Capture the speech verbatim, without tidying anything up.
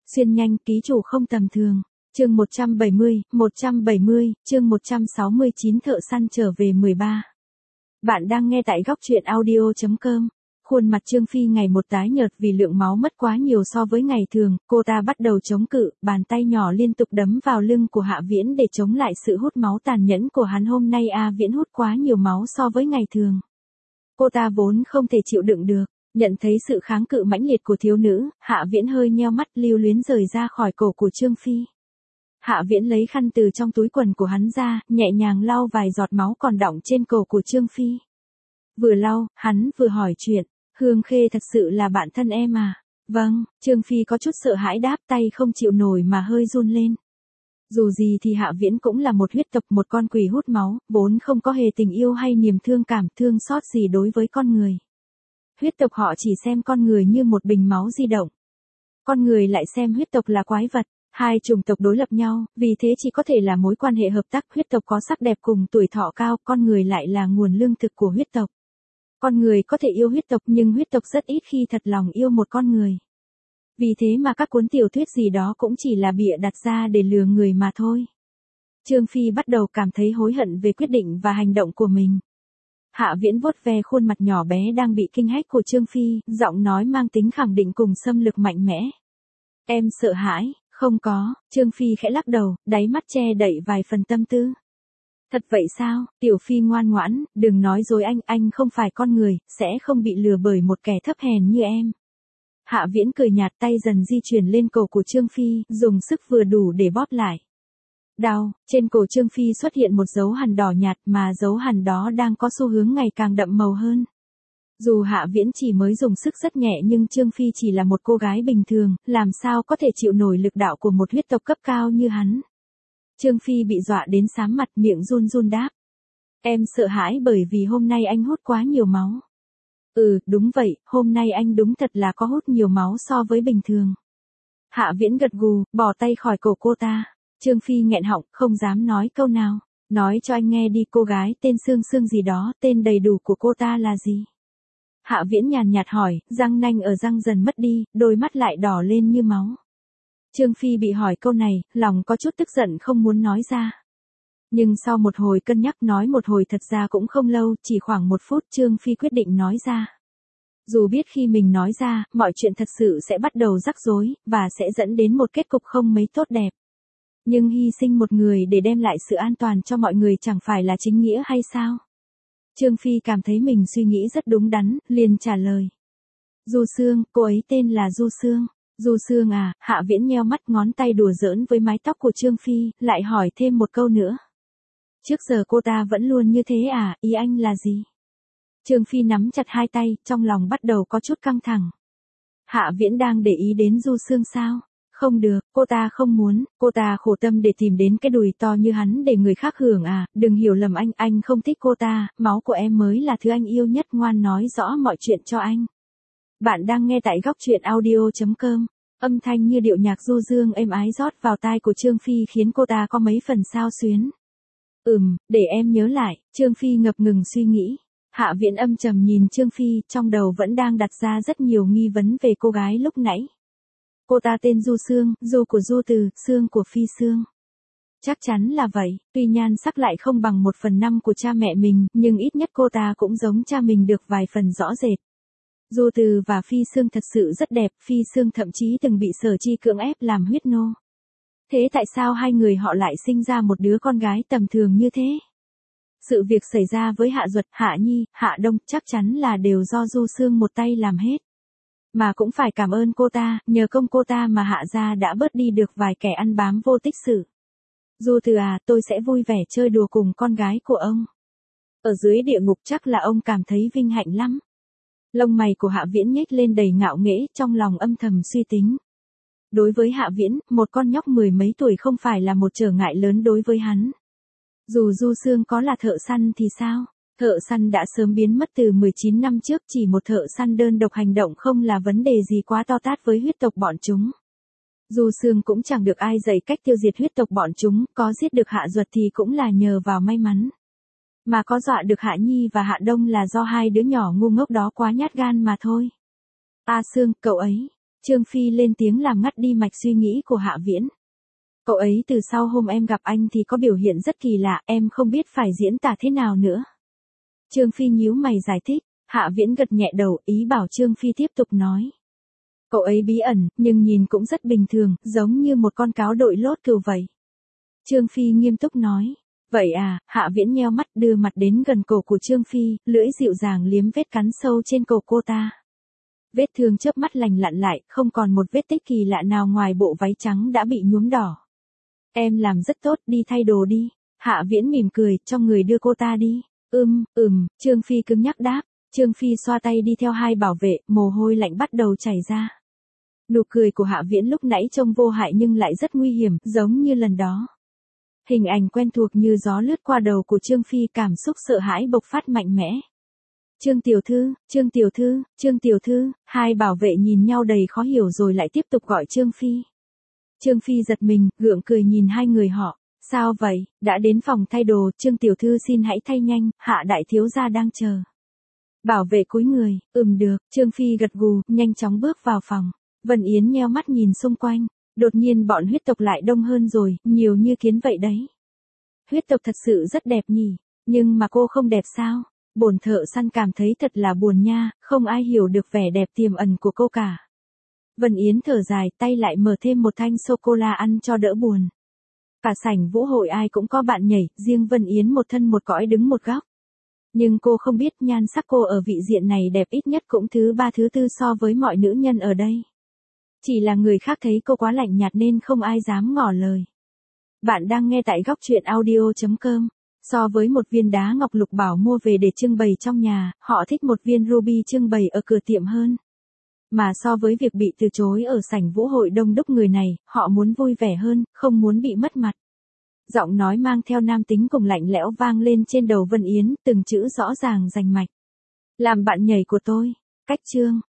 Xuyên nhanh, ký chủ không tầm thường. Chương một trăm bảy mươi, một trăm bảy mươi, chương một trăm sáu mươi chín thợ săn trở về mười ba. Bạn đang nghe tại góc truyện audio chấm com. Khuôn mặt Trương Phi ngày một tái nhợt vì lượng máu mất quá nhiều so với ngày thường, cô ta bắt đầu chống cự, bàn tay nhỏ liên tục đấm vào lưng của Hạ Viễn để chống lại sự hút máu tàn nhẫn của hắn. Hôm nay A Viễn hút quá nhiều máu so với ngày thường. Cô ta vốn không thể chịu đựng được, nhận thấy sự kháng cự mãnh liệt của thiếu nữ, Hạ Viễn hơi nheo mắt lưu luyến rời ra khỏi cổ của Trương Phi. Hạ Viễn lấy khăn từ trong túi quần của hắn ra, nhẹ nhàng lau vài giọt máu còn đọng trên cổ của Trương Phi. Vừa lau, hắn vừa hỏi chuyện, Hương Khê thật sự là bạn thân em à? Vâng, Trương Phi có chút sợ hãi đáp, tay không chịu nổi mà hơi run lên. Dù gì thì Hạ Viễn cũng là một huyết tộc, một con quỷ hút máu, vốn không có hề tình yêu hay niềm thương cảm, thương xót gì đối với con người. Huyết tộc họ chỉ xem con người như một bình máu di động. Con người lại xem huyết tộc là quái vật. Hai chủng tộc đối lập nhau, vì thế chỉ có thể là mối quan hệ hợp tác. Huyết tộc có sắc đẹp cùng tuổi thọ cao, con người lại là nguồn lương thực của huyết tộc. Con người có thể yêu huyết tộc nhưng huyết tộc rất ít khi thật lòng yêu một con người. Vì thế mà các cuốn tiểu thuyết gì đó cũng chỉ là bịa đặt ra để lừa người mà thôi. Trương Phi bắt đầu cảm thấy hối hận về quyết định và hành động của mình. Hạ Viễn vuốt ve khuôn mặt nhỏ bé đang bị kinh hách của Trương Phi, giọng nói mang tính khẳng định cùng xâm lược mạnh mẽ. Em sợ hãi. Không có, Trương Phi khẽ lắc đầu, đáy mắt che đậy vài phần tâm tư. Thật vậy sao, Tiểu Phi ngoan ngoãn, đừng nói dối anh, anh không phải con người, sẽ không bị lừa bởi một kẻ thấp hèn như em. Hạ Viễn cười nhạt, tay dần di chuyển lên cổ của Trương Phi, dùng sức vừa đủ để bóp lại. Đau, trên cổ Trương Phi xuất hiện một dấu hằn đỏ nhạt mà dấu hằn đó đang có xu hướng ngày càng đậm màu hơn. Dù Hạ Viễn chỉ mới dùng sức rất nhẹ nhưng Trương Phi chỉ là một cô gái bình thường, làm sao có thể chịu nổi lực đạo của một huyết tộc cấp cao như hắn. Trương Phi bị dọa đến xám mặt, miệng run run đáp. Em sợ hãi bởi vì hôm nay anh hút quá nhiều máu. Ừ, đúng vậy, hôm nay anh đúng thật là có hút nhiều máu so với bình thường. Hạ Viễn gật gù, bỏ tay khỏi cổ cô ta. Trương Phi nghẹn họng, không dám nói câu nào. Nói cho anh nghe đi, cô gái tên Sương Sương gì đó, tên đầy đủ của cô ta là gì? Hạ Viễn nhàn nhạt hỏi, răng nanh ở răng dần mất đi, đôi mắt lại đỏ lên như máu. Trương Phi bị hỏi câu này, lòng có chút tức giận không muốn nói ra. Nhưng sau một hồi cân nhắc nói một hồi thật ra cũng không lâu, chỉ khoảng một phút Trương Phi quyết định nói ra. Dù biết khi mình nói ra, mọi chuyện thật sự sẽ bắt đầu rắc rối, và sẽ dẫn đến một kết cục không mấy tốt đẹp. Nhưng hy sinh một người để đem lại sự an toàn cho mọi người chẳng phải là chính nghĩa hay sao? Trương Phi cảm thấy mình suy nghĩ rất đúng đắn, liền trả lời. Du Sương, cô ấy tên là Du Sương. Du Sương à, Hạ Viễn nheo mắt, ngón tay đùa giỡn với mái tóc của Trương Phi, lại hỏi thêm một câu nữa. Trước giờ cô ta vẫn luôn như thế à, ý anh là gì? Trương Phi nắm chặt hai tay, trong lòng bắt đầu có chút căng thẳng. Hạ Viễn đang để ý đến Du Sương sao? Không được, cô ta không muốn, cô ta khổ tâm để tìm đến cái đùi to như hắn để người khác hưởng à, đừng hiểu lầm anh, anh không thích cô ta, máu của em mới là thứ anh yêu nhất, ngoan nói rõ mọi chuyện cho anh. Bạn đang nghe tại góc truyện audio chấm com, âm thanh như điệu nhạc du dương êm ái rót vào tai của Trương Phi khiến cô ta có mấy phần xao xuyến. Ừm, để em nhớ lại, Trương Phi ngập ngừng suy nghĩ. Hạ Viễn âm trầm nhìn Trương Phi, trong đầu vẫn đang đặt ra rất nhiều nghi vấn về cô gái lúc nãy. Cô ta tên Du Sương, Du của Du Từ, Sương của Phi Sương. Chắc chắn là vậy, tuy nhan sắc lại không bằng một phần năm của cha mẹ mình, nhưng ít nhất cô ta cũng giống cha mình được vài phần rõ rệt. Du Từ và Phi Sương thật sự rất đẹp, Phi Sương thậm chí từng bị Sở Chi cưỡng ép làm huyết nô. Thế tại sao hai người họ lại sinh ra một đứa con gái tầm thường như thế? Sự việc xảy ra với Hạ Duật, Hạ Nhi, Hạ Đông chắc chắn là đều do Du Sương một tay làm hết. Mà cũng phải cảm ơn cô ta, nhờ công cô ta mà Hạ gia đã bớt đi được vài kẻ ăn bám vô tích sự. Du Từ à, tôi sẽ vui vẻ chơi đùa cùng con gái của ông. Ở dưới địa ngục chắc là ông cảm thấy vinh hạnh lắm. Lông mày của Hạ Viễn nhếch lên đầy ngạo nghễ, trong lòng âm thầm suy tính. Đối với Hạ Viễn, một con nhóc mười mấy tuổi không phải là một trở ngại lớn đối với hắn. Dù Du Sương có là thợ săn thì sao? Thợ săn đã sớm biến mất từ mười chín năm trước, chỉ một thợ săn đơn độc hành động không là vấn đề gì quá to tát với huyết tộc bọn chúng. Du Sương cũng chẳng được ai dạy cách tiêu diệt huyết tộc bọn chúng, có giết được Hạ Duật thì cũng là nhờ vào may mắn. Mà có dọa được Hạ Nhi và Hạ Đông là do hai đứa nhỏ ngu ngốc đó quá nhát gan mà thôi. A Sương, cậu ấy, Trương Phi lên tiếng làm ngắt đi mạch suy nghĩ của Hạ Viễn. Cậu ấy từ sau hôm em gặp anh thì có biểu hiện rất kỳ lạ, em không biết phải diễn tả thế nào nữa. Trương Phi nhíu mày giải thích, Hạ Viễn gật nhẹ đầu, ý bảo Trương Phi tiếp tục nói. Cậu ấy bí ẩn, nhưng nhìn cũng rất bình thường, giống như một con cáo đội lốt cừu vậy. Trương Phi nghiêm túc nói. Vậy à, Hạ Viễn nheo mắt đưa mặt đến gần cổ của Trương Phi, lưỡi dịu dàng liếm vết cắn sâu trên cổ cô ta. Vết thương chớp mắt lành lặn lại, không còn một vết tích kỳ lạ nào ngoài bộ váy trắng đã bị nhuốm đỏ. Em làm rất tốt, đi thay đồ đi. Hạ Viễn mỉm cười, cho người đưa cô ta đi. Ừm, ừm, Trương Phi cứng nhắc đáp. Trương Phi xoa tay đi theo hai bảo vệ, mồ hôi lạnh bắt đầu chảy ra. Nụ cười của Hạ Viễn lúc nãy trông vô hại nhưng lại rất nguy hiểm, giống như lần đó. Hình ảnh quen thuộc như gió lướt qua đầu của Trương Phi, cảm xúc sợ hãi bộc phát mạnh mẽ. Trương tiểu thư, Trương tiểu thư, Trương tiểu thư, hai bảo vệ nhìn nhau đầy khó hiểu rồi lại tiếp tục gọi Trương Phi. Trương Phi giật mình, gượng cười nhìn hai người họ. Sao vậy, đã đến phòng thay đồ, Trương tiểu thư xin hãy thay nhanh, Hạ đại thiếu gia đang chờ. Bảo vệ cúi người, ừm được, Trương Phi gật gù, nhanh chóng bước vào phòng. Vân Yến nheo mắt nhìn xung quanh, đột nhiên bọn huyết tộc lại đông hơn rồi, nhiều như kiến vậy đấy. Huyết tộc thật sự rất đẹp nhỉ, nhưng mà cô không đẹp sao? Bổn thợ săn cảm thấy thật là buồn nha, không ai hiểu được vẻ đẹp tiềm ẩn của cô cả. Vân Yến thở dài, tay lại mở thêm một thanh sô-cô-la ăn cho đỡ buồn. Cả sảnh vũ hội ai cũng có bạn nhảy, riêng Vân Yến một thân một cõi đứng một góc. Nhưng cô không biết nhan sắc cô ở vị diện này đẹp ít nhất cũng thứ ba thứ tư so với mọi nữ nhân ở đây. Chỉ là người khác thấy cô quá lạnh nhạt nên không ai dám ngỏ lời. Bạn đang nghe tại góc truyện audio chấm com. So với một viên đá ngọc lục bảo mua về để trưng bày trong nhà, họ thích một viên ruby trưng bày ở cửa tiệm hơn. Mà so với việc bị từ chối ở sảnh vũ hội đông đúc người này, họ muốn vui vẻ hơn, không muốn bị mất mặt. Giọng nói mang theo nam tính cùng lạnh lẽo vang lên trên đầu Vân Yến, từng chữ rõ ràng rành mạch. Làm bạn nhảy của tôi. Cách chương.